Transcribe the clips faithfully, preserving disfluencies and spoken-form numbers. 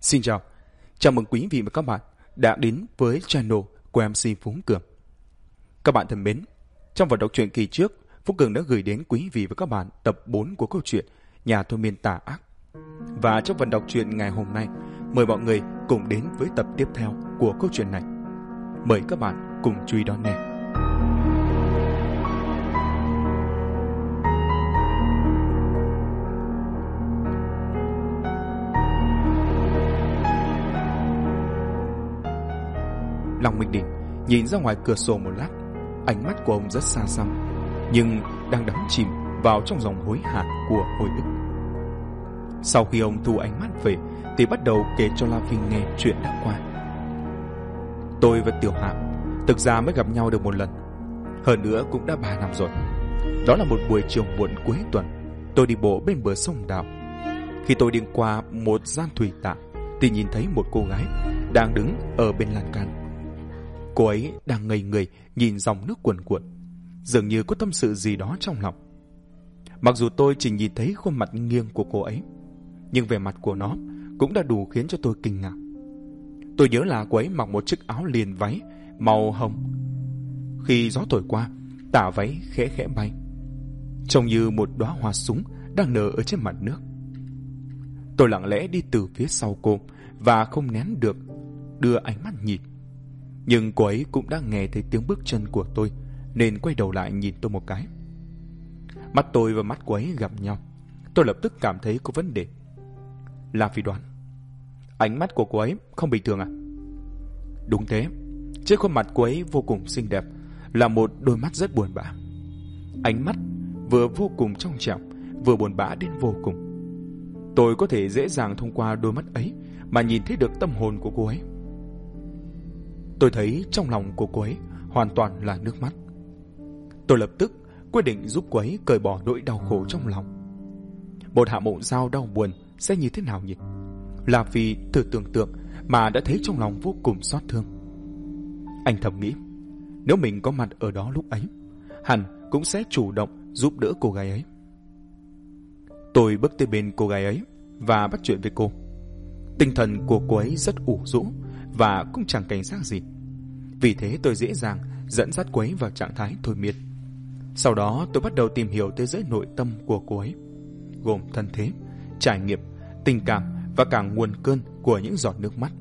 Xin chào, chào mừng quý vị và các bạn đã đến với channel của em xê Phú Cường. Các bạn thân mến, trong phần đọc truyện kỳ trước, Phú Cường đã gửi đến quý vị và các bạn tập bốn của câu chuyện Nhà thôi miên tà ác. Và trong phần đọc truyện ngày hôm nay, mời mọi người cùng đến với tập tiếp theo của câu chuyện này. Mời các bạn cùng chú ý đón nghe. Long Minh Đình nhìn ra ngoài cửa sổ một lát, ánh mắt của ông rất xa xăm, nhưng đang đắm chìm vào trong dòng hối hả của hồi ức. Sau khi ông thu ánh mắt về, thì bắt đầu kể cho La Phi nghe chuyện đã qua. Tôi và Tiểu Hạm thực ra mới gặp nhau được một lần, hơn nữa cũng đã ba năm rồi. Đó là một buổi chiều muộn cuối tuần, tôi đi bộ bên bờ sông Đào. Khi tôi đi qua một gian thủy tạ, thì nhìn thấy một cô gái đang đứng ở bên lan can. Cô ấy đang ngây người nhìn dòng nước cuồn cuộn, dường như có tâm sự gì đó trong lòng. Mặc dù tôi chỉ nhìn thấy khuôn mặt nghiêng của cô ấy, nhưng vẻ mặt của nó cũng đã đủ khiến cho tôi kinh ngạc. Tôi nhớ là cô ấy mặc một chiếc áo liền váy màu hồng. Khi gió thổi qua, tà váy khẽ khẽ bay, trông như một đóa hoa súng đang nở ở trên mặt nước. Tôi lặng lẽ đi từ phía sau cô và không nén được đưa ánh mắt nhìn. Nhưng cô ấy cũng đã nghe thấy tiếng bước chân của tôi, nên quay đầu lại nhìn tôi một cái. Mắt tôi và mắt cô ấy gặp nhau, tôi lập tức cảm thấy có vấn đề. La Phi đoán, ánh mắt của cô ấy không bình thường à? Đúng thế, trên khuôn mặt cô ấy vô cùng xinh đẹp là một đôi mắt rất buồn bã. Ánh mắt vừa vô cùng trong trẻo, vừa buồn bã đến vô cùng. Tôi có thể dễ dàng thông qua đôi mắt ấy mà nhìn thấy được tâm hồn của cô ấy. Tôi thấy trong lòng của cô ấy hoàn toàn là nước mắt. Tôi lập tức quyết định giúp cô ấy cởi bỏ nỗi đau khổ trong lòng. Một hạ mộng giao đau buồn sẽ như thế nào nhỉ? La Phi thử tưởng tượng mà đã thấy trong lòng vô cùng xót thương. Anh thầm nghĩ, nếu mình có mặt ở đó lúc ấy, hẳn cũng sẽ chủ động giúp đỡ cô gái ấy. Tôi bước tới bên cô gái ấy và bắt chuyện với cô. Tinh thần của cô ấy rất ủ rũ và cũng chẳng cảnh giác gì. Vì thế tôi dễ dàng dẫn dắt cô ấy vào trạng thái thôi miên. Sau đó tôi bắt đầu tìm hiểu thế giới nội tâm của cô ấy, gồm thân thế, trải nghiệm, tình cảm và cả nguồn cơn của những giọt nước mắt.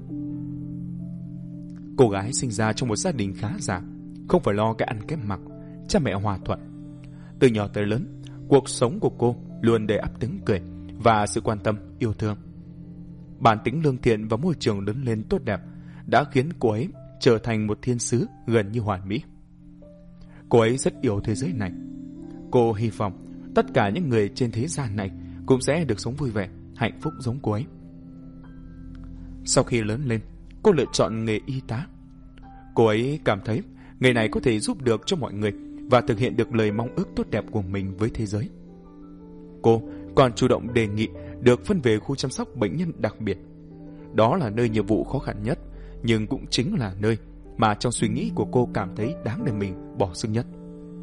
Cô gái sinh ra trong một gia đình khá giả, không phải lo cái ăn kém mặc, cha mẹ hòa thuận. Từ nhỏ tới lớn, cuộc sống của cô luôn đầy ắp tiếng cười và sự quan tâm, yêu thương. Bản tính lương thiện và môi trường lớn lên tốt đẹp đã khiến cô ấy trở thành một thiên sứ gần như hoàn mỹ. Cô ấy rất yêu thế giới này. Cô hy vọng tất cả những người trên thế gian này cũng sẽ được sống vui vẻ, hạnh phúc giống cô ấy. Sau khi lớn lên, cô lựa chọn nghề y tá. Cô ấy cảm thấy nghề này có thể giúp được cho mọi người và thực hiện được lời mong ước tốt đẹp của mình với thế giới. Cô còn chủ động đề nghị được phân về khu chăm sóc bệnh nhân đặc biệt. Đó là nơi nhiệm vụ khó khăn nhất, nhưng cũng chính là nơi mà trong suy nghĩ của cô cảm thấy đáng để mình bỏ sức nhất.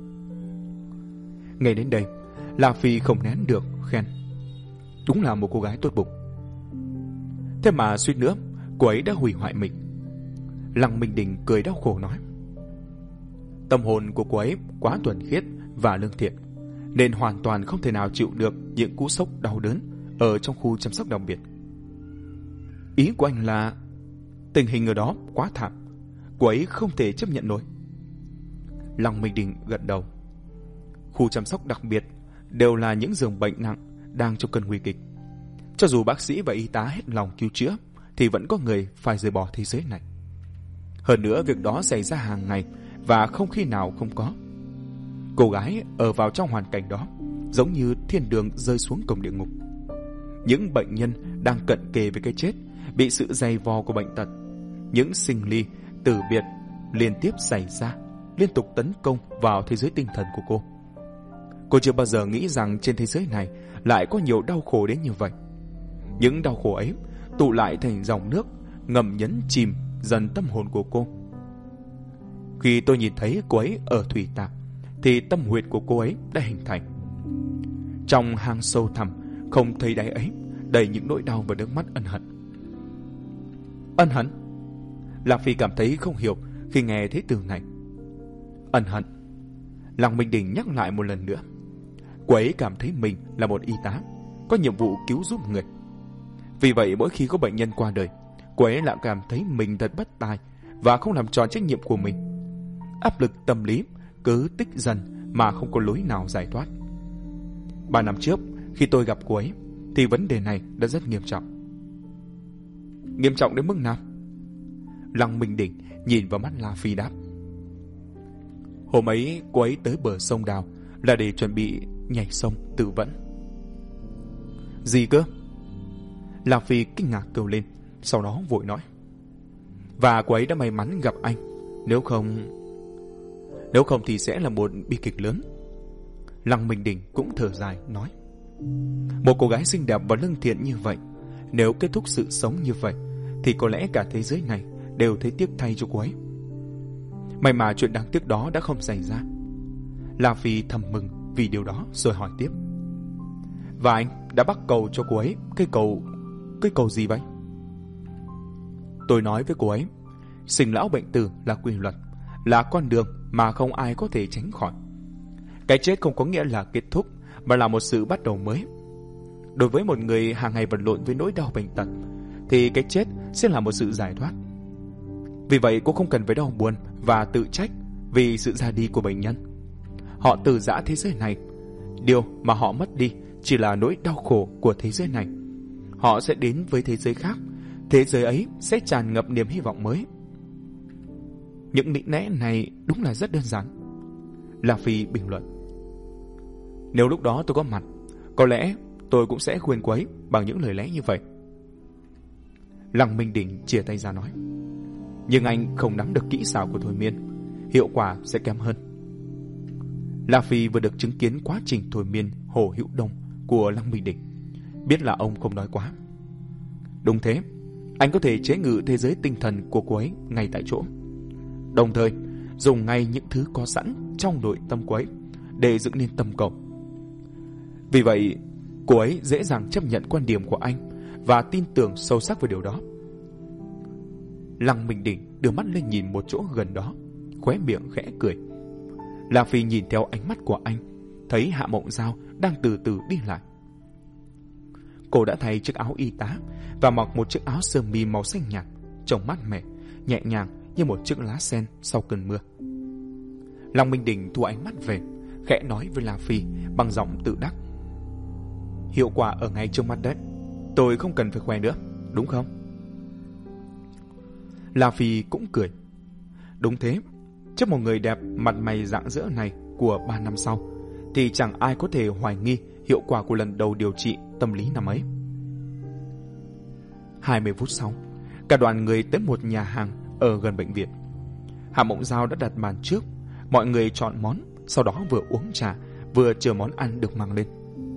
Ngay đến đây, La Phi không nén được khen, đúng là một cô gái tốt bụng. Thế mà suýt nữa, cô ấy đã hủy hoại mình. Lăng Minh Đình cười đau khổ nói, tâm hồn của cô ấy quá thuần khiết và lương thiện, nên hoàn toàn không thể nào chịu được những cú sốc đau đớn ở trong khu chăm sóc đặc biệt. Ý của anh là tình hình ở đó quá thảm, cô ấy không thể chấp nhận nổi. Lăng Minh Đình gật đầu. Khu chăm sóc đặc biệt đều là những giường bệnh nặng đang trong cơn nguy kịch. Cho dù bác sĩ và y tá hết lòng cứu chữa, thì vẫn có người phải rời bỏ thế giới này. Hơn nữa, việc đó xảy ra hàng ngày và không khi nào không có. Cô gái ở vào trong hoàn cảnh đó giống như thiên đường rơi xuống cổng địa ngục. Những bệnh nhân đang cận kề với cái chết, bị sự dày vò của bệnh tật, những sinh ly, tử biệt liên tiếp xảy ra, liên tục tấn công vào thế giới tinh thần của cô. Cô chưa bao giờ nghĩ rằng trên thế giới này lại có nhiều đau khổ đến như vậy. Những đau khổ ấy tụ lại thành dòng nước, ngầm nhấn chìm dần tâm hồn của cô. Khi tôi nhìn thấy cô ấy ở thủy tạc, thì tâm huyệt của cô ấy đã hình thành. Trong hang sâu thẳm, không thấy đáy ấy, đầy những nỗi đau và nước mắt ân hận. Ân hận? Lạc Phi cảm thấy không hiểu khi nghe thấy từ này. Ân hận? Lăng Minh Đình nhắc lại một lần nữa. Cô ấy cảm thấy mình là một y tá, có nhiệm vụ cứu giúp người. Vì vậy mỗi khi có bệnh nhân qua đời, cô ấy lại cảm thấy mình thật bất tài và không làm tròn trách nhiệm của mình. Áp lực tâm lý cứ tích dần mà không có lối nào giải thoát. Ba năm trước khi tôi gặp cô ấy thì vấn đề này đã rất nghiêm trọng. Nghiêm trọng đến mức nào? Lăng Minh Đình nhìn vào mắt La Phi đáp. Hôm ấy cô ấy tới bờ sông Đào là để chuẩn bị nhảy sông tự vẫn. Gì cơ? La Phi kinh ngạc kêu lên, sau đó vội nói. Và cô ấy đã may mắn gặp anh, nếu không... Nếu không thì sẽ là một bi kịch lớn. Lăng Minh Đình cũng thở dài nói. Một cô gái xinh đẹp và lương thiện như vậy, nếu kết thúc sự sống như vậy thì có lẽ cả thế giới này đều thấy tiếc thay cho cô ấy. May mà chuyện đáng tiếc đó đã không xảy ra. La Phi thầm mừng vì điều đó rồi hỏi tiếp. Và anh đã bắt cầu cho cô ấy cây cầu... Cây cầu gì vậy? Tôi nói với cô ấy, sinh lão bệnh tử là quy luật, là con đường mà không ai có thể tránh khỏi. Cái chết không có nghĩa là kết thúc, mà là một sự bắt đầu mới. Đối với một người hàng ngày vật lộn với nỗi đau bệnh tật, thì cái chết sẽ là một sự giải thoát. Vì vậy cô không cần phải đau buồn và tự trách vì sự ra đi của bệnh nhân. Họ từ giã thế giới này. Điều mà họ mất đi chỉ là nỗi đau khổ của thế giới này. Họ sẽ đến với thế giới khác. Thế giới ấy sẽ tràn ngập niềm hy vọng mới. Những lý lẽ này đúng là rất đơn giản. La Phi bình luận. Nếu lúc đó tôi có mặt, có lẽ tôi cũng sẽ khuyên cô ấy bằng những lời lẽ như vậy. Lăng Minh Đình chìa tay ra nói. Nhưng anh không nắm được kỹ xảo của thôi miên, hiệu quả sẽ kém hơn. La Phi vừa được chứng kiến quá trình thôi miên Hồ Hữu Đông của Lăng Minh Đình, biết là ông không nói quá. Đúng thế, anh có thể chế ngự thế giới tinh thần của cô ấy ngay tại chỗ, đồng thời dùng ngay những thứ có sẵn trong nội tâm cô ấy để dựng nên tâm cầu. Vì vậy, cô ấy dễ dàng chấp nhận quan điểm của anh và tin tưởng sâu sắc vào điều đó. Lăng Minh Đình đưa mắt lên nhìn một chỗ gần đó, khóe miệng khẽ cười. La Phi nhìn theo ánh mắt của anh, thấy Hạ Mộng Giao đang từ từ đi lại. Cô đã thay chiếc áo y tá và mặc một chiếc áo sơ mi màu xanh nhạt, trông mát mẻ, nhẹ nhàng như một chiếc lá sen sau cơn mưa. Lăng Minh Đình thu ánh mắt về, khẽ nói với La Phi bằng giọng tự đắc. Hiệu quả ở ngay trước mắt đấy, tôi không cần phải khoe nữa, đúng không? La Phi cũng cười. Đúng thế, trước một người đẹp mặt mày rạng rỡ này của ba năm sau, thì chẳng ai có thể hoài nghi hiệu quả của lần đầu điều trị tâm lý năm ấy. Hai mươi phút sau, cả đoàn người tới một nhà hàng ở gần bệnh viện. Hạ Mộng Giao đã đặt bàn trước, mọi người chọn món, sau đó vừa uống trà, vừa chờ món ăn được mang lên.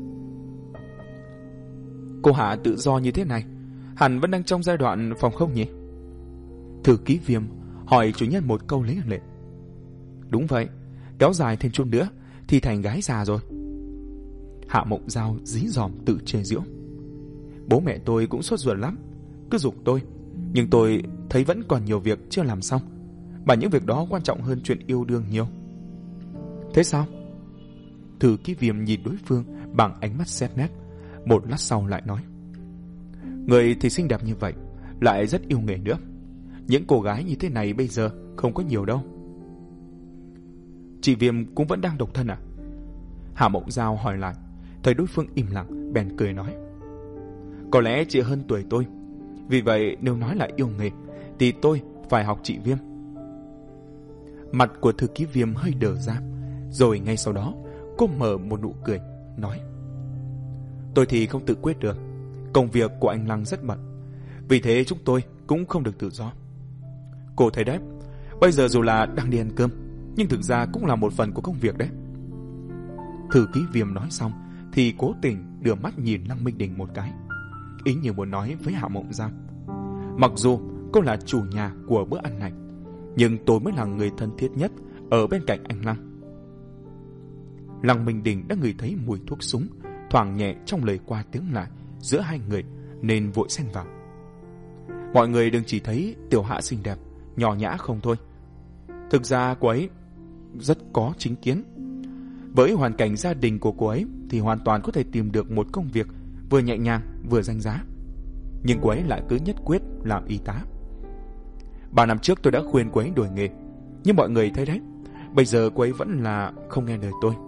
Cô Hạ tự do như thế này, hẳn vẫn đang trong giai đoạn phòng không nhỉ? Thư ký Viêm hỏi chủ nhân một câu lấy lệ. Đúng vậy, kéo dài thêm chút nữa thì thành gái già rồi. Hạ Mộng Giao dí dỏm tự chê giễu. Bố mẹ tôi cũng sốt ruột lắm, cứ giục tôi, nhưng tôi thấy vẫn còn nhiều việc chưa làm xong, mà những việc đó quan trọng hơn chuyện yêu đương nhiều. Thế sao? Thư ký Viêm nhìn đối phương bằng ánh mắt xét nét, một lát sau lại nói. Người thì xinh đẹp như vậy, lại rất yêu nghề nữa. Những cô gái như thế này bây giờ không có nhiều đâu. Chị Viêm cũng vẫn đang độc thân à? Hạ Mộng Giao hỏi lại, thấy đối phương im lặng, bèn cười nói. Có lẽ chị hơn tuổi tôi, vì vậy nếu nói là yêu nghề thì tôi phải học chị Viêm. Mặt của thư ký Viêm hơi đờ ra, rồi ngay sau đó cô mở một nụ cười, nói. Tôi thì không tự quyết được, công việc của anh Lăng rất bận, vì thế chúng tôi cũng không được tự do. Cô thấy đấy, bây giờ dù là đang đi ăn cơm, nhưng thực ra cũng là một phần của công việc đấy. Thư ký Viêm nói xong thì cố tình đưa mắt nhìn Lăng Minh Đình một cái, ý như muốn nói với Hạ Mộng Giao. Mặc dù cô là chủ nhà của bữa ăn này, nhưng tôi mới là người thân thiết nhất ở bên cạnh anh Lăng. Lăng Minh Đình đã ngửi thấy mùi thuốc súng thoảng nhẹ trong lời qua tiếng lại giữa hai người, nên vội xen vào. Mọi người đừng chỉ thấy Tiểu Hạ xinh đẹp, nhỏ nhã không thôi. Thực ra cô ấy rất có chính kiến. Với hoàn cảnh gia đình của cô ấy thì hoàn toàn có thể tìm được một công việc vừa nhẹ nhàng vừa danh giá. Nhưng cô ấy lại cứ nhất quyết làm y tá. Ba năm trước tôi đã khuyên cô ấy đổi nghề, nhưng mọi người thấy đấy, bây giờ cô ấy vẫn là không nghe lời tôi.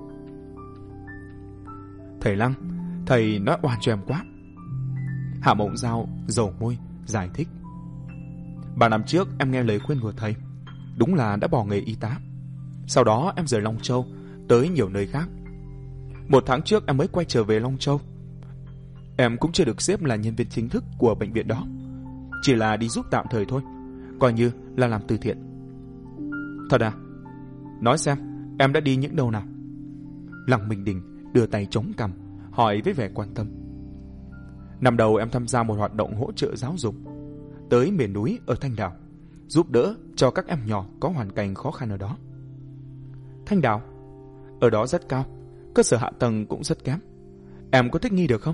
Thầy Lăng, thầy nói oan cho em quá. Hạ Mộng Giao dầu môi giải thích. Ba năm trước em nghe lời khuyên của thầy, đúng là đã bỏ nghề y tá. Sau đó em rời Long Châu tới nhiều nơi khác. Một tháng trước em mới quay trở về Long Châu. Em cũng chưa được xếp là nhân viên chính thức của bệnh viện đó, chỉ là đi giúp tạm thời thôi, coi như là làm từ thiện. Thật à? Nói xem, em đã đi những đâu nào? Lăng Minh Đình đưa tay chống cằm, hỏi với vẻ quan tâm. Năm đầu em tham gia một hoạt động hỗ trợ giáo dục tới miền núi ở Thanh Đảo, giúp đỡ cho các em nhỏ có hoàn cảnh khó khăn ở đó. Thanh Đảo? Ở đó rất cao, cơ sở hạ tầng cũng rất kém. Em có thích nghi được không?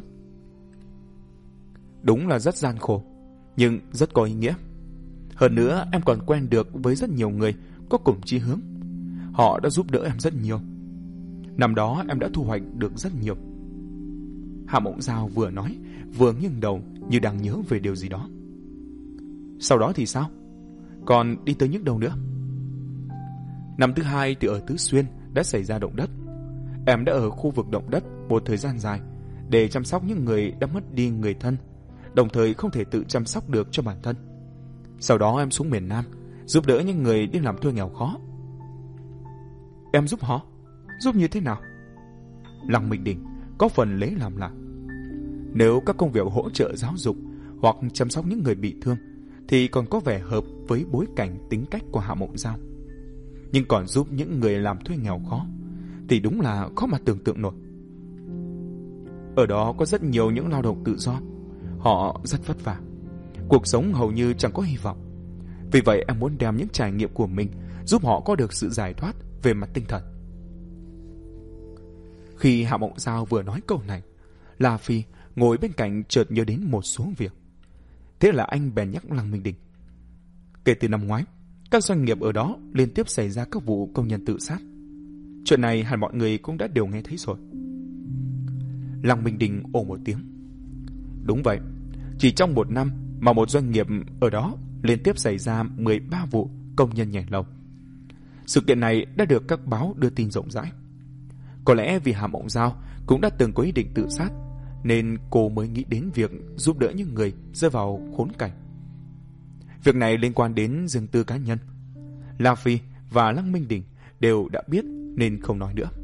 Đúng là rất gian khổ, nhưng rất có ý nghĩa. Hơn nữa em còn quen được với rất nhiều người có cùng chí hướng. Họ đã giúp đỡ em rất nhiều. Năm đó em đã thu hoạch được rất nhiều. Hạ Mộng Giao vừa nói vừa nghiêng đầu như đang nhớ về điều gì đó. Sau đó thì sao? Còn đi tới những đâu nữa? Năm thứ hai thì ở Tứ Xuyên đã xảy ra động đất. Em đã ở khu vực động đất một thời gian dài để chăm sóc những người đã mất đi người thân, đồng thời không thể tự chăm sóc được cho bản thân. Sau đó em xuống miền Nam giúp đỡ những người đi làm thuê nghèo khó. Em giúp họ? Giúp như thế nào? Lăng Minh Đình có phần lấy làm lạ. Nếu các công việc hỗ trợ giáo dục hoặc chăm sóc những người bị thương thì còn có vẻ hợp với bối cảnh tính cách của Hạ Mộng Giao. Nhưng còn giúp những người làm thuê nghèo khó thì đúng là khó mà tưởng tượng nổi. Ở đó có rất nhiều những lao động tự do. Họ rất vất vả, cuộc sống hầu như chẳng có hy vọng. Vì vậy em muốn đem những trải nghiệm của mình giúp họ có được sự giải thoát về mặt tinh thần. Khi Hạ Mộng Giao vừa nói câu này, La Phi ngồi bên cạnh chợt nhớ đến một số việc. Thế là anh bèn nhắc Lăng Minh Đình. Kể từ năm ngoái, các doanh nghiệp ở đó liên tiếp xảy ra các vụ công nhân tự sát. Chuyện này hẳn mọi người cũng đã đều nghe thấy rồi. Lăng Minh Đình ồ một tiếng. Đúng vậy, chỉ trong một năm mà một doanh nghiệp ở đó liên tiếp xảy ra mười ba vụ công nhân nhảy lầu. Sự kiện này đã được các báo đưa tin rộng rãi. Có lẽ vì Hạ Mộng Giao cũng đã từng có ý định tự sát, nên cô mới nghĩ đến việc giúp đỡ những người rơi vào khốn cảnh. Việc này liên quan đến riêng tư cá nhân. La Phi và Lăng Minh Đình đều đã biết nên không nói nữa.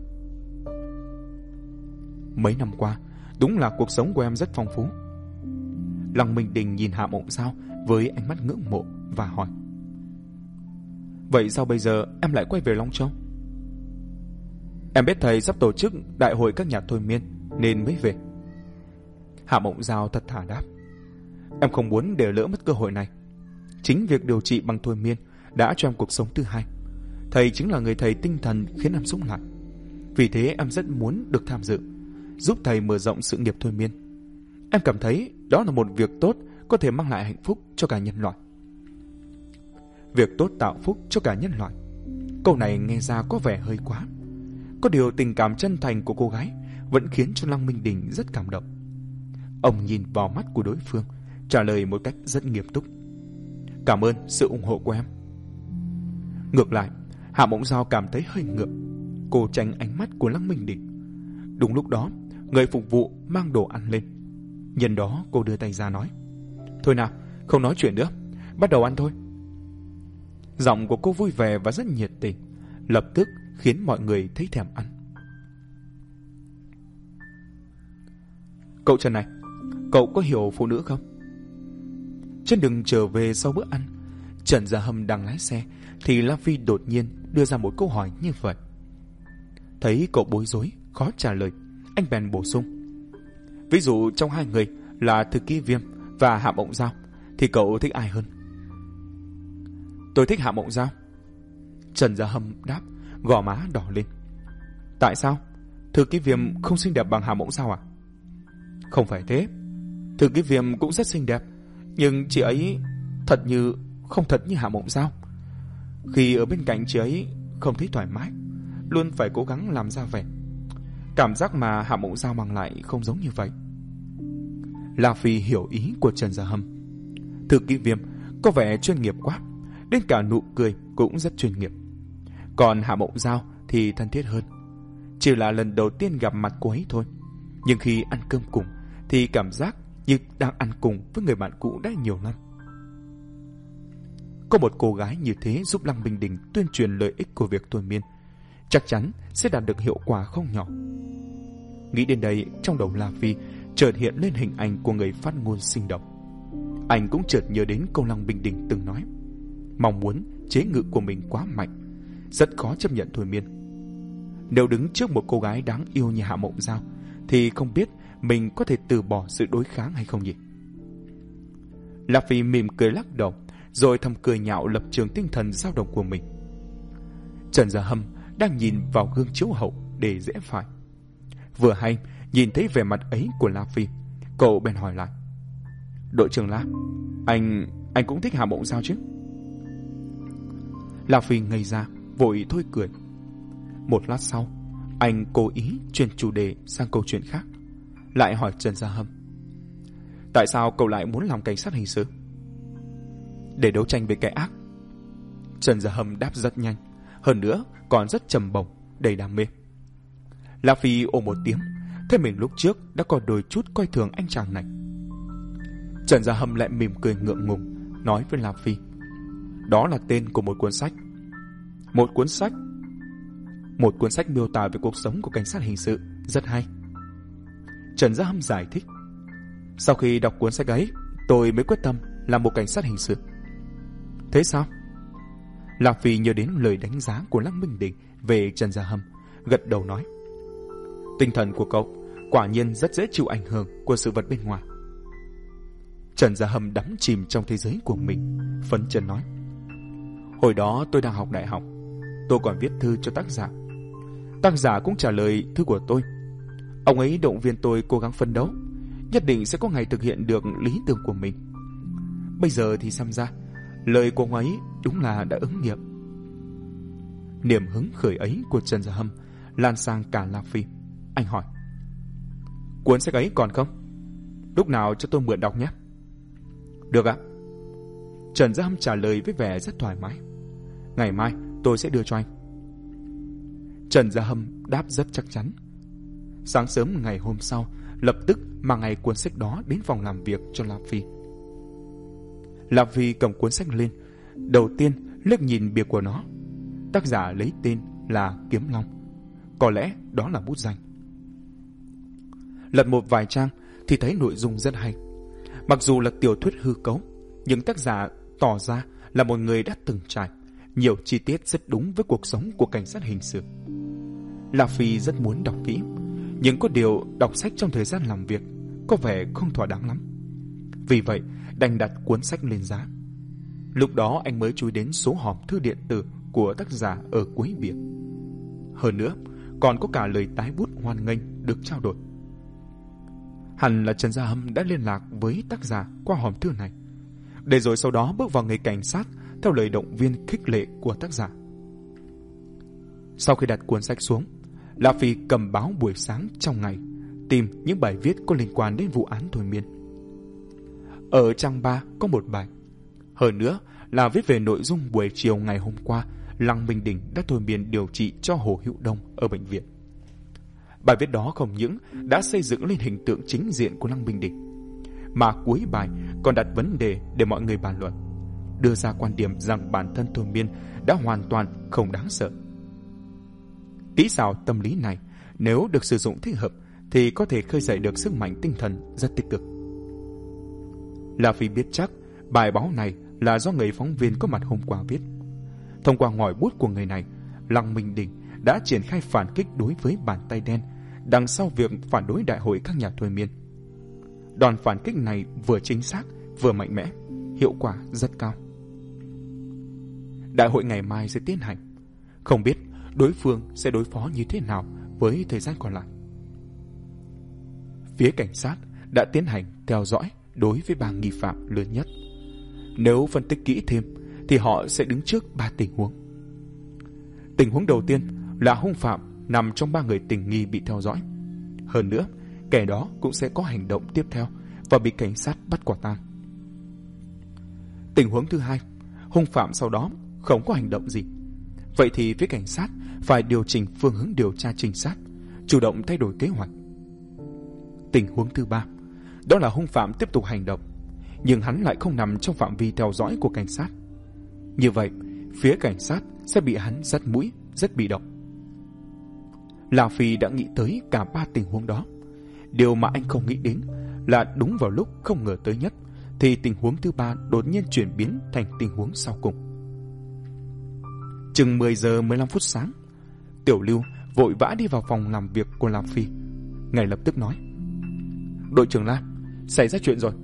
Mấy năm qua, đúng là cuộc sống của em rất phong phú. Lăng Minh Đình nhìn Hạ Mộng Giao với ánh mắt ngưỡng mộ và hỏi. Vậy sao bây giờ em lại quay về Long Châu? Em biết thầy sắp tổ chức đại hội các nhà thôi miên nên mới về. Hạ Mộng Giao thật thà đáp. Em không muốn để lỡ mất cơ hội này. Chính việc điều trị bằng thôi miên đã cho em cuộc sống thứ hai. Thầy chính là người thầy tinh thần khiến em sống lại. Vì thế em rất muốn được tham dự, giúp thầy mở rộng sự nghiệp thôi miên. Em cảm thấy đó là một việc tốt có thể mang lại hạnh phúc cho cả nhân loại. Việc tốt tạo phúc cho cả nhân loại. Câu này nghe ra có vẻ hơi quá. Có điều tình cảm chân thành của cô gái vẫn khiến cho Lăng Minh Đình rất cảm động. Ông nhìn vào mắt của đối phương, trả lời một cách rất nghiêm túc. Cảm ơn sự ủng hộ của em. Ngược lại, Hạ Mộng Giao cảm thấy hơi ngượng. Cô tránh ánh mắt của Lăng Minh Đình. Đúng lúc đó, người phục vụ mang đồ ăn lên. Nhân đó cô đưa tay ra nói. Thôi nào, không nói chuyện nữa, bắt đầu ăn thôi. Giọng của cô vui vẻ và rất nhiệt tình, lập tức khiến mọi người thấy thèm ăn. Cậu Trần này, cậu có hiểu phụ nữ không? Trên đường trở về sau bữa ăn, Trần Gia Hâm đang lái xe thì La Phi đột nhiên đưa ra một câu hỏi như vậy. Thấy cậu bối rối, khó trả lời, anh bèn bổ sung. Ví dụ trong hai người là Thư Ký Viêm và Hạ Mộng Giao thì cậu thích ai hơn? Tôi thích Hạ Mộng Giao. Trần Gia Hâm đáp, gò má đỏ lên. Tại sao? Thư Ký Viêm không xinh đẹp bằng Hạ Mộng Giao à? Không phải thế. Thư Ký Viêm cũng rất xinh đẹp, nhưng chị ấy Thật như Không thật như Hạ Mộng Giao. Khi ở bên cạnh chị ấy không thấy thoải mái, luôn phải cố gắng làm ra vẻ. Cảm giác mà Hạ Mộng Giao mang lại không giống như vậy. La Phi hiểu ý của Trần Gia Hâm. Thư ký Viêm có vẻ chuyên nghiệp quá, đến cả nụ cười cũng rất chuyên nghiệp. Còn Hạ Mộng Giao thì thân thiết hơn. Chỉ là lần đầu tiên gặp mặt cô ấy thôi, nhưng khi ăn cơm cùng thì cảm giác như đang ăn cùng với người bạn cũ đã nhiều năm. Có một cô gái như thế giúp Lăng Minh Đình tuyên truyền lợi ích của việc thôi miên, chắc chắn sẽ đạt được hiệu quả không nhỏ. Nghĩ đến đây, trong đầu La Phi chợt hiện lên hình ảnh của người phát ngôn sinh động. Anh cũng chợt nhớ đến câu Lăng Minh Đình từng nói, mong muốn chế ngự của mình quá mạnh, rất khó chấp nhận thôi miên. Nếu đứng trước một cô gái đáng yêu như Hạ Mộng Giao thì không biết mình có thể từ bỏ sự đối kháng hay không nhỉ? La Phi mỉm cười lắc đầu, rồi thầm cười nhạo lập trường tinh thần dao động của mình. Trần Gia Hâm đang nhìn vào gương chiếu hậu để rẽ phải. Vừa hay nhìn thấy vẻ mặt ấy của La Phi, cậu bèn hỏi lại, đội trưởng La, anh anh cũng thích Hạ Mộng Giao chứ? La Phi ngây ra, vội thôi cười. Một lát sau, anh cố ý chuyển chủ đề sang câu chuyện khác, lại hỏi Trần Gia Hâm, tại sao cậu lại muốn làm cảnh sát hình sự? Để đấu tranh với kẻ ác. Trần Gia Hâm đáp rất nhanh, hơn nữa còn rất trầm bổng, đầy đam mê. La Phi ồ một tiếng, thế mình lúc trước đã có đôi chút coi thường anh chàng này. Trần Gia Hâm lại mỉm cười ngượng ngùng, nói với La Phi, đó là tên của một cuốn sách. Một cuốn sách? Một cuốn sách miêu tả về cuộc sống của cảnh sát hình sự, rất hay. Trần Gia Hâm giải thích, sau khi đọc cuốn sách ấy, tôi mới quyết tâm làm một cảnh sát hình sự. Thế sao? La Phi nhớ đến lời đánh giá của Lăng Minh Đình về Trần Gia Hâm, gật đầu nói, tinh thần của cậu quả nhiên rất dễ chịu ảnh hưởng của sự vật bên ngoài. Trần Gia Hâm đắm chìm trong thế giới của mình, phân trần nói, hồi đó tôi đang học đại học, tôi còn viết thư cho tác giả. Tác giả cũng trả lời thư của tôi. Ông ấy động viên tôi cố gắng phấn đấu, nhất định sẽ có ngày thực hiện được lý tưởng của mình. Bây giờ thì xem ra, lời của ông ấy đúng là đã ứng nghiệm. Niềm hứng khởi ấy của Trần Gia Hâm lan sang cả La Phi. Anh hỏi, cuốn sách ấy còn không? Lúc nào cho tôi mượn đọc nhé. Được ạ. Trần Gia Hâm trả lời với vẻ rất thoải mái. Ngày mai tôi sẽ đưa cho anh. Trần Gia Hâm đáp rất chắc chắn. Sáng sớm ngày hôm sau, lập tức mang ngay cuốn sách đó đến phòng làm việc cho La Phi. La Phi cầm cuốn sách lên, đầu tiên liếc nhìn bìa của nó. Tác giả lấy tên là Kiếm Long, có lẽ đó là bút danh. Lật một vài trang thì thấy nội dung rất hay. Mặc dù là tiểu thuyết hư cấu, nhưng tác giả tỏ ra là một người đã từng trải, nhiều chi tiết rất đúng với cuộc sống của cảnh sát hình sự. La Phi rất muốn đọc kỹ, nhưng có điều đọc sách trong thời gian làm việc có vẻ không thỏa đáng lắm. Vì vậy đành đặt cuốn sách lên giá. Lúc đó anh mới chú ý đến số hòm thư điện tử của tác giả ở cuối bìa. Hơn nữa còn có cả lời tái bút hoan nghênh được trao đổi. Hẳn là Trần Gia Hâm đã liên lạc với tác giả qua hòm thư này, để rồi sau đó bước vào nghề cảnh sát theo lời động viên khích lệ của tác giả. Sau khi đặt cuốn sách xuống, La Phi cầm báo buổi sáng trong ngày, tìm những bài viết có liên quan đến vụ án thôi miên. Ở trang ba có một bài, hơn nữa là viết về nội dung buổi chiều ngày hôm qua Lăng Minh Đình đã thôi miên điều trị cho Hồ Hữu Đông ở bệnh viện. Bài viết đó không những đã xây dựng lên hình tượng chính diện của Lăng Minh Đình, mà cuối bài còn đặt vấn đề để mọi người bàn luận, đưa ra quan điểm rằng bản thân thôi miên đã hoàn toàn không đáng sợ. Kỹ xảo tâm lý này nếu được sử dụng thích hợp thì có thể khơi dậy được sức mạnh tinh thần rất tích cực. La Phi biết chắc bài báo này là do người phóng viên có mặt hôm qua viết. Thông qua ngòi bút của người này, Lăng Minh Đình đã triển khai phản kích đối với bàn tay đen đằng sau việc phản đối đại hội các nhà thôi miên. Đòn phản kích này vừa chính xác vừa mạnh mẽ, hiệu quả rất cao. Đại hội ngày mai sẽ tiến hành, không biết đối phương sẽ đối phó như thế nào với thời gian còn lại. Phía cảnh sát đã tiến hành theo dõi đối với ba nghi phạm lớn nhất. Nếu phân tích kỹ thêm thì họ sẽ đứng trước ba tình huống. Tình huống đầu tiên là hung phạm nằm trong ba người tình nghi bị theo dõi. Hơn nữa, kẻ đó cũng sẽ có hành động tiếp theo và bị cảnh sát bắt quả tang. Tình huống thứ hai, hung phạm sau đó không có hành động gì. Vậy thì phía cảnh sát phải điều chỉnh phương hướng điều tra trinh sát, chủ động thay đổi kế hoạch. Tình huống thứ ba, đó là hung phạm tiếp tục hành động, nhưng hắn lại không nằm trong phạm vi theo dõi của cảnh sát. Như vậy, phía cảnh sát sẽ bị hắn dắt mũi, rất bị động. La Phi đã nghĩ tới cả ba tình huống đó. Điều mà anh không nghĩ đến là đúng vào lúc không ngờ tới nhất thì tình huống thứ ba đột nhiên chuyển biến thành tình huống sau cùng. Chừng mười giờ mười lăm phút sáng, Tiểu Lưu vội vã đi vào phòng làm việc của La Phi. Ngay lập tức nói: "Đội trưởng La, xảy ra chuyện rồi."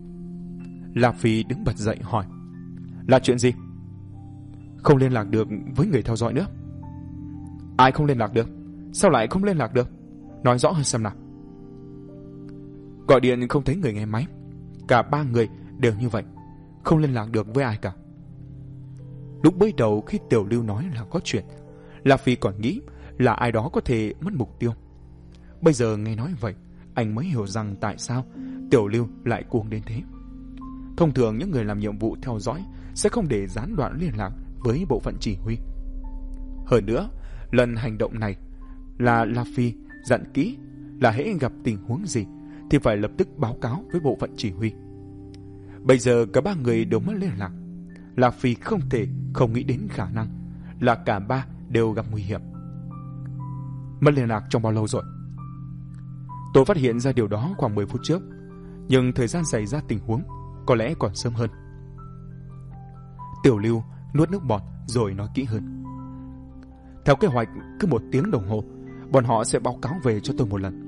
La Phi đứng bật dậy hỏi: "Là chuyện gì?" "Không liên lạc được với người theo dõi nữa." "Ai không liên lạc được? Sao lại không liên lạc được? Nói rõ hơn xem nào." "Gọi điện không thấy người nghe máy. Cả ba người đều như vậy, không liên lạc được với ai cả." Lúc mới đầu khi Tiểu Lưu nói là có chuyện, La Phi còn nghĩ là ai đó có thể mất mục tiêu. Bây giờ nghe nói vậy, anh mới hiểu rằng tại sao Tiểu Lưu lại cuống đến thế. Thông thường những người làm nhiệm vụ theo dõi sẽ không để gián đoạn liên lạc với bộ phận chỉ huy. Hơn nữa, lần hành động này là La Phi dặn kỹ là hễ gặp tình huống gì thì phải lập tức báo cáo với bộ phận chỉ huy. Bây giờ cả ba người đều mất liên lạc. La Phi không thể không nghĩ đến khả năng là cả ba đều gặp nguy hiểm. "Mất liên lạc trong bao lâu rồi?" "Tôi phát hiện ra điều đó khoảng mười phút trước, nhưng thời gian xảy ra tình huống có lẽ còn sớm hơn." Tiểu Lưu nuốt nước bọt rồi nói kỹ hơn: "Theo kế hoạch, cứ một tiếng đồng hồ bọn họ sẽ báo cáo về cho tôi một lần.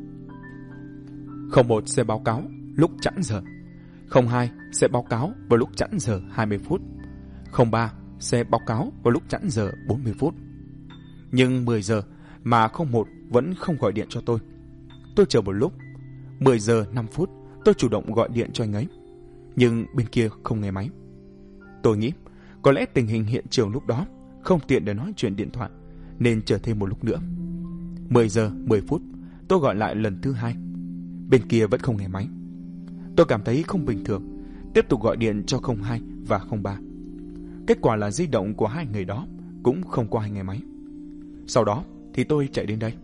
Không một sẽ báo cáo lúc chẵn giờ, không hai sẽ báo cáo vào lúc chẵn giờ hai mươi phút, không ba sẽ báo cáo vào lúc chẵn giờ bốn mươi phút. Nhưng mười giờ mà không một vẫn không gọi điện cho tôi. Tôi chờ một lúc, mười giờ năm phút tôi chủ động gọi điện cho anh ấy, nhưng bên kia không nghe máy. Tôi nghĩ có lẽ tình hình hiện trường lúc đó không tiện để nói chuyện điện thoại, nên chờ thêm một lúc nữa. mười giờ mười phút tôi gọi lại lần thứ hai, bên kia vẫn không nghe máy. Tôi cảm thấy không bình thường, tiếp tục gọi điện cho không hai và không ba. Kết quả là di động của hai người đó cũng không có ai nghe máy. Sau đó thì tôi chạy đến đây.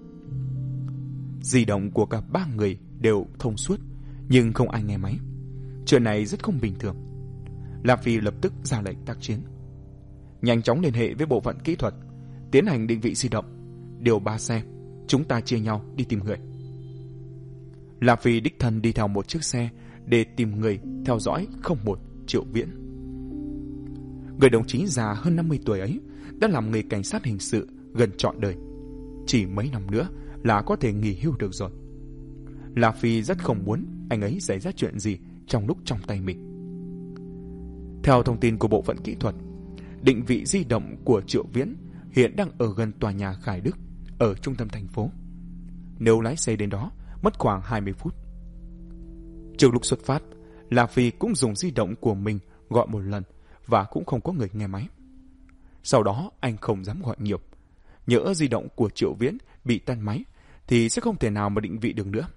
Di động của cả ba người đều thông suốt, nhưng không ai nghe máy. Chuyện này rất không bình thường. La Phi lập tức ra lệnh tác chiến. Nhanh chóng liên hệ với bộ phận kỹ thuật, tiến hành định vị di động, điều ba xe, chúng ta chia nhau đi tìm người. La Phi đích thân đi theo một chiếc xe để tìm người theo dõi không một Triệu Viễn. Người đồng chí già hơn năm mươi tuổi ấy đã làm nghề cảnh sát hình sự gần trọn đời, chỉ mấy năm nữa là có thể nghỉ hưu được rồi. La Phi rất không muốn anh ấy xảy ra chuyện gì trong lúc trong tay mình. Theo thông tin của bộ phận kỹ thuật, định vị di động của Triệu Viễn hiện đang ở gần tòa nhà Khải Đức ở trung tâm thành phố. Nếu lái xe đến đó mất khoảng hai mươi phút. Trước lúc xuất phát, La Phi cũng dùng di động của mình gọi một lần và cũng không có người nghe máy. Sau đó anh không dám gọi nhiều, nhỡ di động của Triệu Viễn bị tắt máy thì sẽ không thể nào mà định vị được nữa.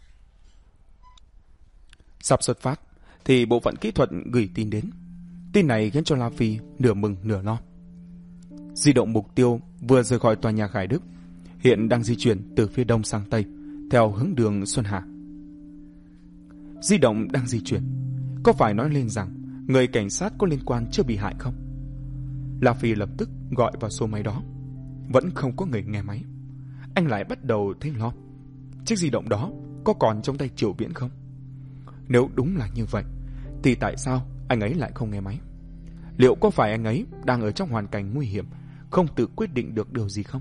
Sắp xuất phát thì bộ phận kỹ thuật gửi tin đến. Tin này khiến cho La Phi nửa mừng nửa lo. Di động mục tiêu vừa rời khỏi tòa nhà Khải Đức, hiện đang di chuyển từ phía đông sang tây theo hướng đường Xuân Hà. Di động đang di chuyển, có phải nói lên rằng người cảnh sát có liên quan chưa bị hại không? La Phi lập tức gọi vào số máy đó, vẫn không có người nghe máy. Anh lại bắt đầu thấy lo, chiếc di động đó có còn trong tay Triệu Viễn không? Nếu đúng là như vậy thì tại sao anh ấy lại không nghe máy? Liệu có phải anh ấy đang ở trong hoàn cảnh nguy hiểm, không tự quyết định được điều gì không?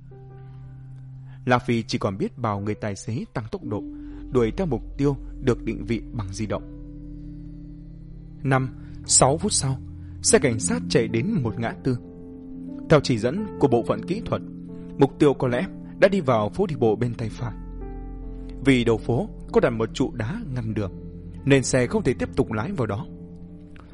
La Phi chỉ còn biết bảo người tài xế tăng tốc độ, đuổi theo mục tiêu được định vị bằng di động. Năm, sáu phút sau, xe cảnh sát chạy đến một ngã tư. Theo chỉ dẫn của bộ phận kỹ thuật, mục tiêu có lẽ đã đi vào phố đi bộ bên tay phải. Vì đầu phố có đặt một trụ đá ngăn đường, nên xe không thể tiếp tục lái vào đó.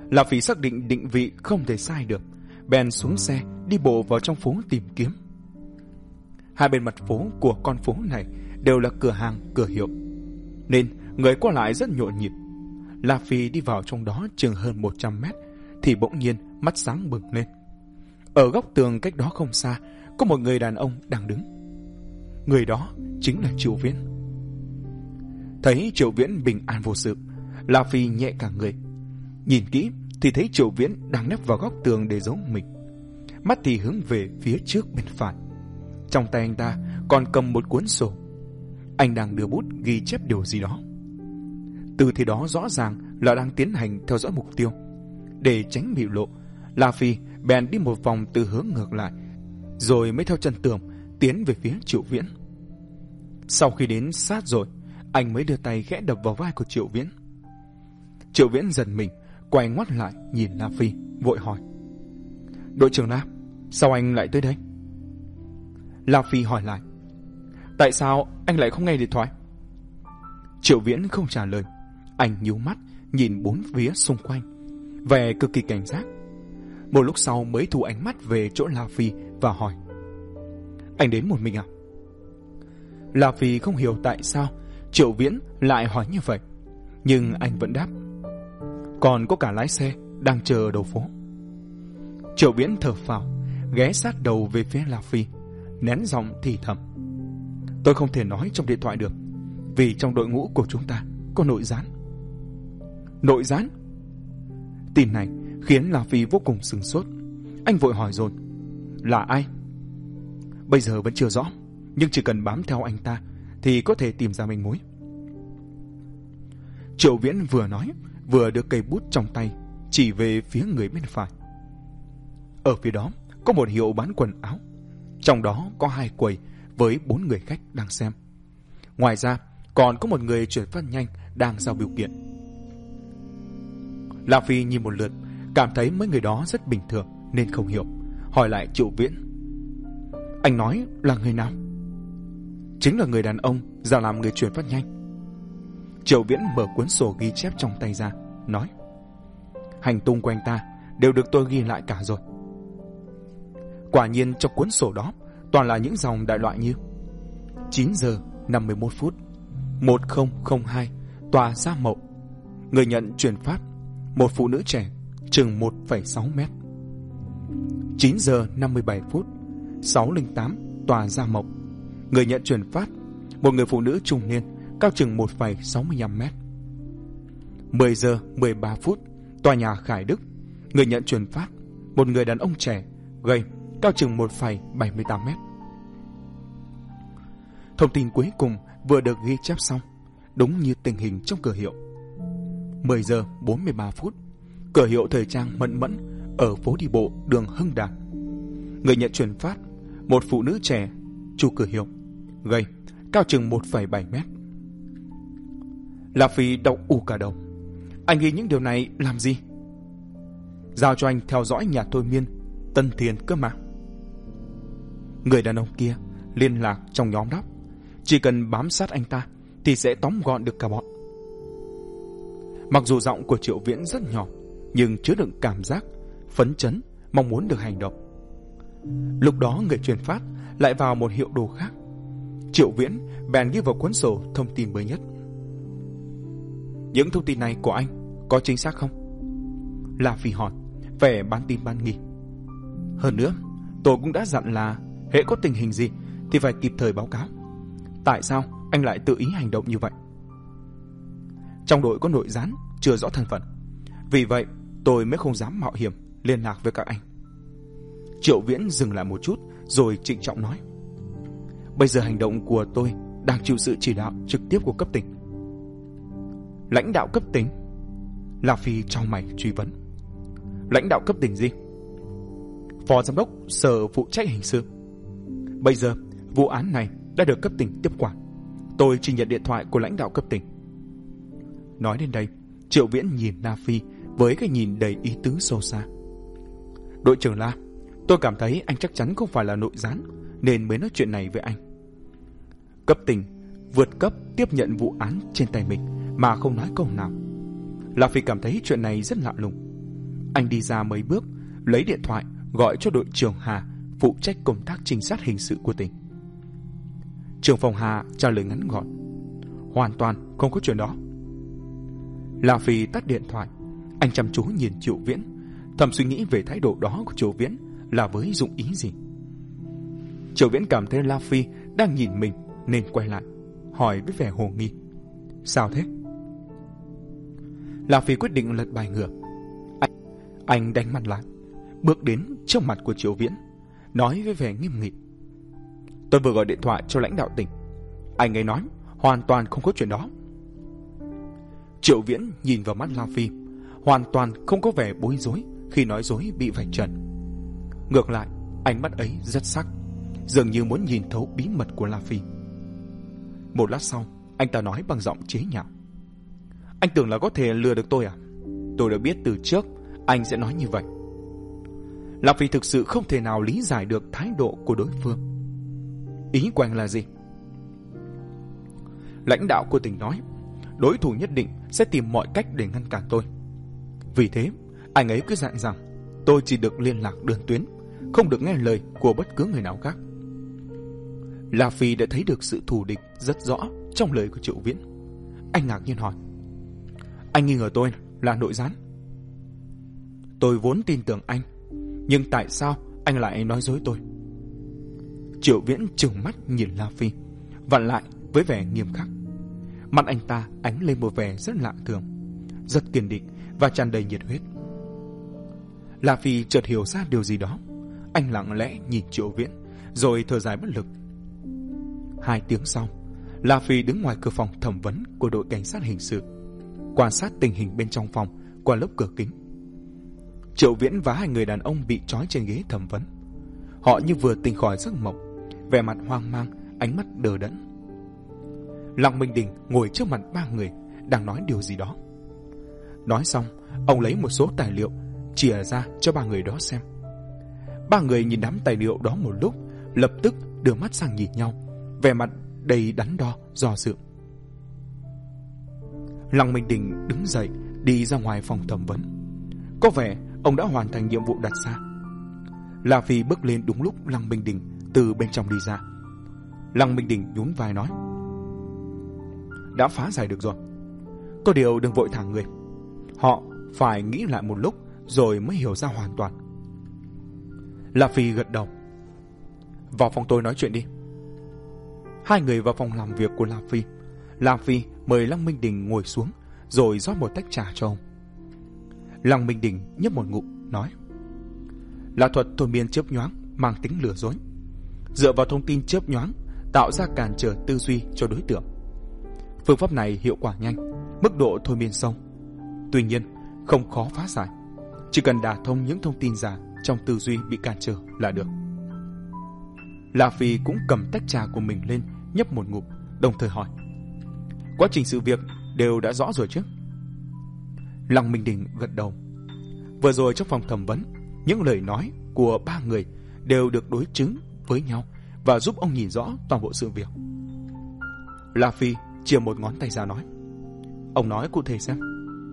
là vì xác định định vị không thể sai được, bèn xuống xe đi bộ vào trong phố tìm kiếm. Hai bên mặt phố của con phố này đều là cửa hàng, cửa hiệu, nên người qua lại rất nhộn nhịp. La Phi đi vào trong đó chừng hơn một trăm mét thì bỗng nhiên mắt sáng bừng lên. Ở góc tường cách đó không xa có một người đàn ông đang đứng. Người đó chính là Triệu Viễn. Thấy Triệu Viễn bình an vô sự, La Phi nhẹ cả người. Nhìn kỹ thì thấy Triệu Viễn đang nép vào góc tường để giấu mình, mắt thì hướng về phía trước bên phải. Trong tay anh ta còn cầm một cuốn sổ. Anh đang đưa bút ghi chép điều gì đó. Từ thế đó rõ ràng là đang tiến hành theo dõi mục tiêu. Để tránh bị lộ, La Phi bèn đi một vòng từ hướng ngược lại, rồi mới theo chân tường tiến về phía Triệu Viễn. Sau khi đến sát rồi, anh mới đưa tay khẽ đập vào vai của Triệu Viễn. Triệu Viễn giật mình, quay ngoắt lại nhìn La Phi, vội hỏi: "Đội trưởng La, sao anh lại tới đây?" La Phi hỏi lại: "Tại sao anh lại không nghe điện thoại?" Triệu Viễn không trả lời. Anh nhíu mắt nhìn bốn phía xung quanh, vẻ cực kỳ cảnh giác. Một lúc sau mới thu ánh mắt về chỗ La Phi và hỏi: "Anh đến một mình à?" La Phi không hiểu tại sao Triệu Viễn lại hỏi như vậy, nhưng anh vẫn đáp: "Còn có cả lái xe đang chờ ở đầu phố." Triệu Viễn thở phào, ghé sát đầu về phía La Phi, nén giọng thì thầm: "Tôi không thể nói trong điện thoại được, vì trong đội ngũ của chúng ta có nội gián." Nội gián? Tin này khiến La Phi vô cùng sửng sốt. Anh vội hỏi dồn: "Là ai?" "Bây giờ vẫn chưa rõ, nhưng chỉ cần bám theo anh ta thì có thể tìm ra manh mối." Triệu Viễn vừa nói vừa đưa cây bút trong tay chỉ về phía người bên phải. Ở phía đó có một hiệu bán quần áo, trong đó có hai quầy với bốn người khách đang xem. Ngoài ra còn có một người chuyển phát nhanh đang giao bưu kiện. La Phi nhìn một lượt, cảm thấy mấy người đó rất bình thường nên không hiểu, hỏi lại Triệu Viễn: "Anh nói là người nào?" "Chính là người đàn ông giả làm người chuyển phát nhanh." Triệu Viễn mở cuốn sổ ghi chép trong tay ra, nói: "Hành tung của anh ta đều được tôi ghi lại cả rồi." Quả nhiên trong cuốn sổ đó toàn là những dòng đại loại như: chín giờ năm mươi mốt phút, một không không hai, tòa Gia Mậu. Người nhận chuyển phát: một phụ nữ trẻ, chừng một phẩy sáu mét. chín giờ năm mươi bảy phút, sáu không tám, tòa Gia Mậu. Người nhận chuyển phát: một người phụ nữ trung niên, cao chừng một phẩy sáu mươi lăm mét. mười giờ mười ba phút, tòa nhà Khải Đức. Người nhận chuyển phát: một người đàn ông trẻ, gầy, cao chừng một phẩy bảy mươi tám mét. Thông tin cuối cùng vừa được ghi chép xong, đúng như tình hình trong cửa hiệu. mười giờ bốn mươi ba phút, cửa hiệu thời trang Mẫn Mẫn ở phố đi bộ đường Hưng Đạt. Người nhận chuyển phát: một phụ nữ trẻ, chủ cửa hiệu, gầy, cao chừng một phẩy bảy mét. La Phi đau ù cả đầu. Anh ghi những điều này làm gì? Giao cho anh theo dõi nhà thôi miên Tân Thiền cơ mà. Người đàn ông kia liên lạc trong nhóm đó, chỉ cần bám sát anh ta thì sẽ tóm gọn được cả bọn. Mặc dù giọng của Triệu Viễn rất nhỏ, nhưng chứa đựng cảm giác phấn chấn, mong muốn được hành động. Lúc đó người truyền phát lại vào một hiệu đồ khác. Triệu Viễn bèn ghi vào cuốn sổ thông tin mới nhất. "Những thông tin này của anh có chính xác không?" La Phi hỏi, vẻ bán tin bán nghi. "Hơn nữa, tôi cũng đã dặn là hễ có tình hình gì thì phải kịp thời báo cáo. Tại sao anh lại tự ý hành động như vậy?" "Trong đội có nội gián chưa rõ thân phận, vì vậy tôi mới không dám mạo hiểm liên lạc với các anh." Triệu Viễn dừng lại một chút rồi trịnh trọng nói: "Bây giờ hành động của tôi đang chịu sự chỉ đạo trực tiếp của cấp tỉnh." "Lãnh đạo cấp tỉnh?" La Phi chau mày truy vấn. "Lãnh đạo cấp tỉnh gì?" "Phó giám đốc sở phụ trách hình sự. Bây giờ vụ án này đã được cấp tỉnh tiếp quản, tôi chỉ nhận điện thoại của lãnh đạo cấp tỉnh." Nói đến đây, Triệu Viễn nhìn La Phi với cái nhìn đầy ý tứ sâu xa. "Đội trưởng La, tôi cảm thấy anh chắc chắn không phải là nội gián nên mới nói chuyện này với anh. Cấp tỉnh vượt cấp tiếp nhận vụ án trên tay mình mà không nói câu nào. La Phi cảm thấy chuyện này rất lạ lùng. Anh đi ra mấy bước, lấy điện thoại gọi cho đội trưởng Hà, phụ trách công tác trinh sát hình sự của tỉnh. Trưởng phòng Hà trả lời ngắn gọn: hoàn toàn không có chuyện đó. La Phi tắt điện thoại. Anh chăm chú nhìn Triệu Viễn, thầm suy nghĩ về thái độ đó của Triệu Viễn là với dụng ý gì. Triệu Viễn cảm thấy La Phi đang nhìn mình nên quay lại, hỏi với vẻ hồ nghi: sao thế? La Phi quyết định lật bài ngược. Anh, anh đánh mặt lại, bước đến trước mặt của Triệu Viễn, nói với vẻ nghiêm nghị: tôi vừa gọi điện thoại cho lãnh đạo tỉnh, anh ấy nói hoàn toàn không có chuyện đó. Triệu Viễn nhìn vào mắt La Phi, hoàn toàn không có vẻ bối rối khi nói dối bị vạch trần. Ngược lại, ánh mắt ấy rất sắc, dường như muốn nhìn thấu bí mật của La Phi. Một lát sau, anh ta nói bằng giọng chế nhạo: anh tưởng là có thể lừa được tôi à? Tôi đã biết từ trước anh sẽ nói như vậy. La Phi thực sự không thể nào lý giải được thái độ của đối phương. Ý của anh là gì? Lãnh đạo của tỉnh nói đối thủ nhất định sẽ tìm mọi cách để ngăn cản tôi. Vì thế, anh ấy cứ dặn rằng tôi chỉ được liên lạc đơn tuyến, không được nghe lời của bất cứ người nào khác. La Phi đã thấy được sự thù địch rất rõ trong lời của Triệu Viễn. Anh ngạc nhiên hỏi: anh nghi ngờ tôi là nội gián? Tôi vốn tin tưởng anh, nhưng tại sao anh lại nói dối tôi? Triệu Viễn trừng mắt nhìn La Phi, vặn lại với vẻ nghiêm khắc. Mặt anh ta ánh lên một vẻ rất lạ thường, rất kiên định và tràn đầy nhiệt huyết. La Phi chợt hiểu ra điều gì đó. Anh lặng lẽ nhìn Triệu Viễn, rồi thở dài bất lực. Hai tiếng sau, La Phi đứng ngoài cửa phòng thẩm vấn của đội cảnh sát hình sự, quan sát tình hình bên trong phòng qua lớp cửa kính. Triệu Viễn và hai người đàn ông bị trói trên ghế thẩm vấn. Họ như vừa tỉnh khỏi giấc mộng, vẻ mặt hoang mang, ánh mắt đờ đẫn. Lăng Minh Đình ngồi trước mặt ba người, đang nói điều gì đó. Nói xong, ông lấy một số tài liệu chìa ra cho ba người đó xem. Ba người nhìn đám tài liệu đó một lúc, lập tức đưa mắt sang nhìn nhau, vẻ mặt đầy đắn đo, do dự. Lăng Minh Đình đứng dậy đi ra ngoài phòng thẩm vấn. Có vẻ ông đã hoàn thành nhiệm vụ đặt ra. La Phi bước lên đúng lúc Lăng Minh Đình từ bên trong đi ra. Lăng Minh Đình nhún vai nói: đã phá giải được rồi. Có điều đừng vội thả người. Họ phải nghĩ lại một lúc rồi mới hiểu ra hoàn toàn. La Phi gật đầu. Vào phòng tôi nói chuyện đi. Hai người vào phòng làm việc của La Phi. La Phi mời Lăng Minh Đình ngồi xuống, rồi rót một tách trà cho ông. Lăng Minh Đình nhấp một ngụm, nói: là thuật thôi miên chớp nhoáng, mang tính lừa dối. Dựa vào thông tin chớp nhoáng, tạo ra cản trở tư duy cho đối tượng. Phương pháp này hiệu quả nhanh, mức độ thôi miên sâu. Tuy nhiên, không khó phá giải. Chỉ cần đả thông những thông tin giả trong tư duy bị cản trở là được. La Phi cũng cầm tách trà của mình lên, nhấp một ngụm, đồng thời hỏi: quá trình sự việc đều đã rõ rồi chứ? Lăng Minh Đình gật đầu. Vừa rồi trong phòng thẩm vấn, những lời nói của ba người đều được đối chứng với nhau và giúp ông nhìn rõ toàn bộ sự việc. La Phi chia một ngón tay ra nói: ông nói cụ thể xem.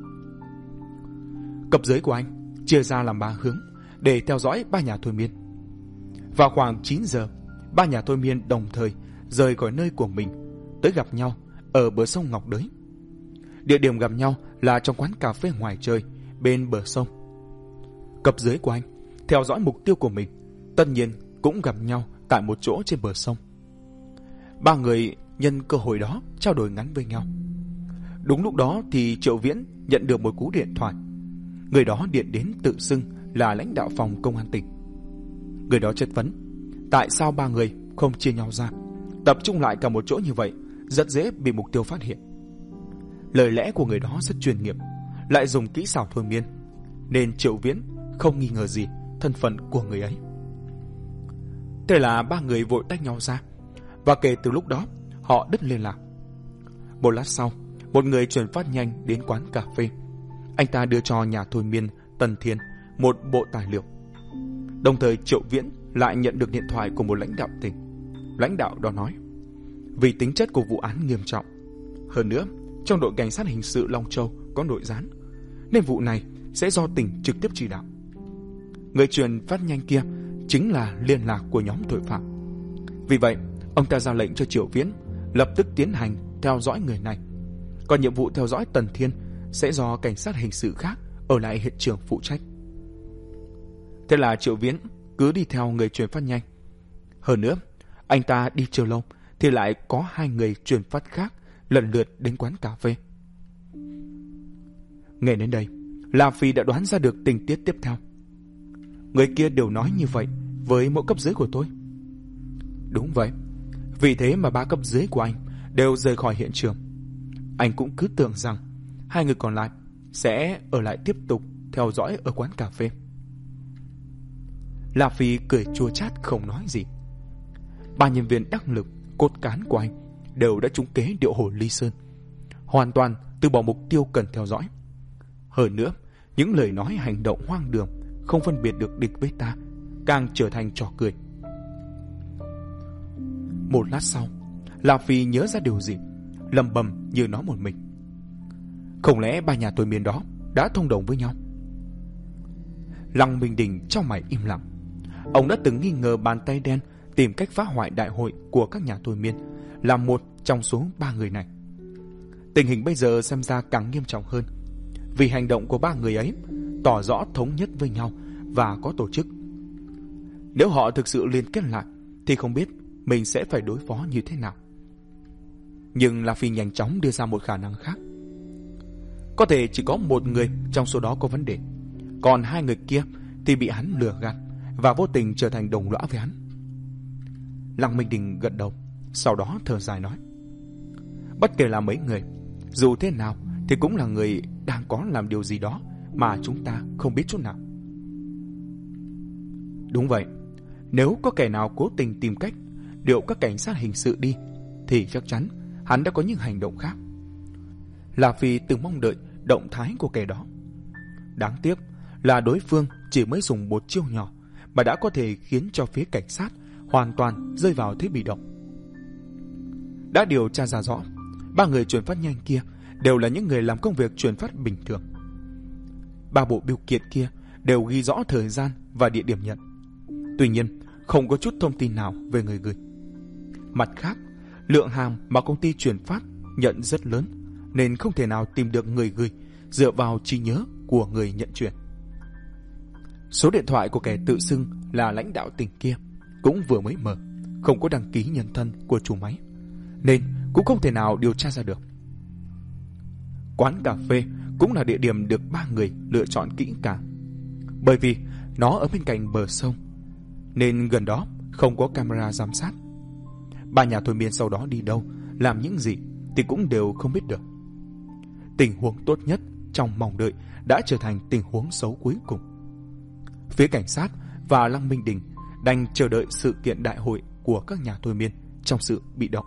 Cấp dưới của anh chia ra làm ba hướng để theo dõi ba nhà thôi miên. Vào khoảng chín giờ, ba nhà thôi miên đồng thời rời khỏi nơi của mình, tới gặp nhau ở bờ sông Ngọc Đới. Địa điểm gặp nhau là trong quán cà phê ngoài trời bên bờ sông. Cấp dưới của anh theo dõi mục tiêu của mình, tất nhiên cũng gặp nhau tại một chỗ trên bờ sông. Ba người nhân cơ hội đó trao đổi ngắn với nhau. Đúng lúc đó thì Triệu Viễn nhận được một cú điện thoại. Người đó điện đến tự xưng là lãnh đạo phòng công an tỉnh. Người đó chất vấn tại sao ba người không chia nhau ra, tập trung lại cả một chỗ như vậy, rất dễ bị mục tiêu phát hiện. Lời lẽ của người đó rất chuyên nghiệp, lại dùng kỹ xảo thôi miên, nên Triệu Viễn không nghi ngờ gì thân phận của người ấy. Thế là ba người vội tách nhau ra, và kể từ lúc đó họ đứt liên lạc. Một lát sau, một người chuyển phát nhanh đến quán cà phê. Anh ta đưa cho nhà thôi miên Tần Thiên một bộ tài liệu. Đồng thời Triệu Viễn lại nhận được điện thoại của một lãnh đạo tỉnh. Lãnh đạo đó nói: vì tính chất của vụ án nghiêm trọng, hơn nữa trong đội cảnh sát hình sự Long Châu có nội gián, nên vụ này sẽ do tỉnh trực tiếp chỉ đạo. Người truyền phát nhanh kia chính là liên lạc của nhóm tội phạm. Vì vậy, ông ta ra lệnh cho Triệu Viễn lập tức tiến hành theo dõi người này. Còn nhiệm vụ theo dõi Tần Thiên sẽ do cảnh sát hình sự khác ở lại hiện trường phụ trách. Thế là Triệu Viễn cứ đi theo người truyền phát nhanh. Hơn nữa, anh ta đi chưa lâu thì lại có hai người truyền phát khác lần lượt đến quán cà phê. Nghe đến đây, La Phi đã đoán ra được tình tiết tiếp theo. Người kia đều nói như vậy với mỗi cấp dưới của tôi. Đúng vậy. Vì thế mà ba cấp dưới của anh đều rời khỏi hiện trường. Anh cũng cứ tưởng rằng hai người còn lại sẽ ở lại tiếp tục theo dõi ở quán cà phê. La Phi cười chua chát không nói gì. Ba nhân viên đắc lực, cốt cán của anh đều đã trúng kế điệu hổ Ly Sơn, hoàn toàn từ bỏ mục tiêu cần theo dõi. Hơn nữa, những lời nói hành động hoang đường không phân biệt được địch với ta càng trở thành trò cười. Một lát sau, La Phi nhớ ra điều gì, lầm bầm như nói một mình. Không lẽ ba nhà thôi miên đó đã thông đồng với nhau? Lăng Minh Đình trong mày im lặng. Ông đã từng nghi ngờ bàn tay đen tìm cách phá hoại đại hội của các nhà thôi miên là một trong số ba người này. Tình hình bây giờ xem ra càng nghiêm trọng hơn, vì hành động của ba người ấy tỏ rõ thống nhất với nhau và có tổ chức. Nếu họ thực sự liên kết lại thì không biết mình sẽ phải đối phó như thế nào. Nhưng La Phi nhanh chóng đưa ra một khả năng khác. Có thể chỉ có một người trong số đó có vấn đề, còn hai người kia thì bị hắn lừa gạt và vô tình trở thành đồng lõa với hắn. Lăng Minh Đình gật đầu, sau đó thở dài nói: Bất kể là mấy người, dù thế nào thì cũng là người đang có làm điều gì đó mà chúng ta không biết chút nào. Đúng vậy, nếu có kẻ nào cố tình tìm cách điều các cảnh sát hình sự đi thì chắc chắn hắn đã có những hành động khác. La Phi từng mong đợi động thái của kẻ đó. Đáng tiếc là đối phương chỉ mới dùng một chiêu nhỏ mà đã có thể khiến cho phía cảnh sát hoàn toàn rơi vào thế bị động. Đã điều tra ra rõ, ba người truyền phát nhanh kia đều là những người làm công việc truyền phát bình thường. Ba bộ bưu kiện kia đều ghi rõ thời gian và địa điểm nhận. Tuy nhiên, không có chút thông tin nào về người gửi. Mặt khác, lượng hàng mà công ty truyền phát nhận rất lớn, nên không thể nào tìm được người gửi dựa vào trí nhớ của người nhận chuyển. Số điện thoại của kẻ tự xưng là lãnh đạo tỉnh kia cũng vừa mới mở, không có đăng ký nhân thân của chủ máy, nên cũng không thể nào điều tra ra được. Quán cà phê cũng là địa điểm được ba người lựa chọn kỹ càng, bởi vì nó ở bên cạnh bờ sông, nên gần đó không có camera giám sát. Ba nhà thôi miên sau đó đi đâu, làm những gì thì cũng đều không biết được. Tình huống tốt nhất trong mong đợi đã trở thành tình huống xấu cuối cùng. Phía cảnh sát và Lăng Minh Đình đành chờ đợi sự kiện đại hội của các nhà thôi miên trong sự bị động.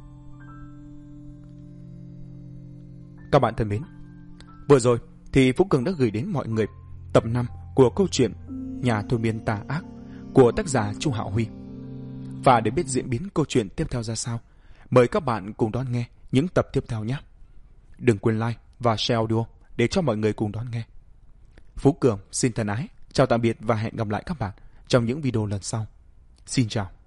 Các bạn thân mến, vừa rồi thì Phú Cường đã gửi đến mọi người tập năm của câu chuyện Nhà thôi miên tà ác của tác giả Chu Hạo Huy. Và để biết diễn biến câu chuyện tiếp theo ra sao, mời các bạn cùng đón nghe những tập tiếp theo nhé. Đừng quên like và share audio để cho mọi người cùng đón nghe. Phú Cường xin thân ái, chào tạm biệt và hẹn gặp lại các bạn trong những video lần sau. Xin chào.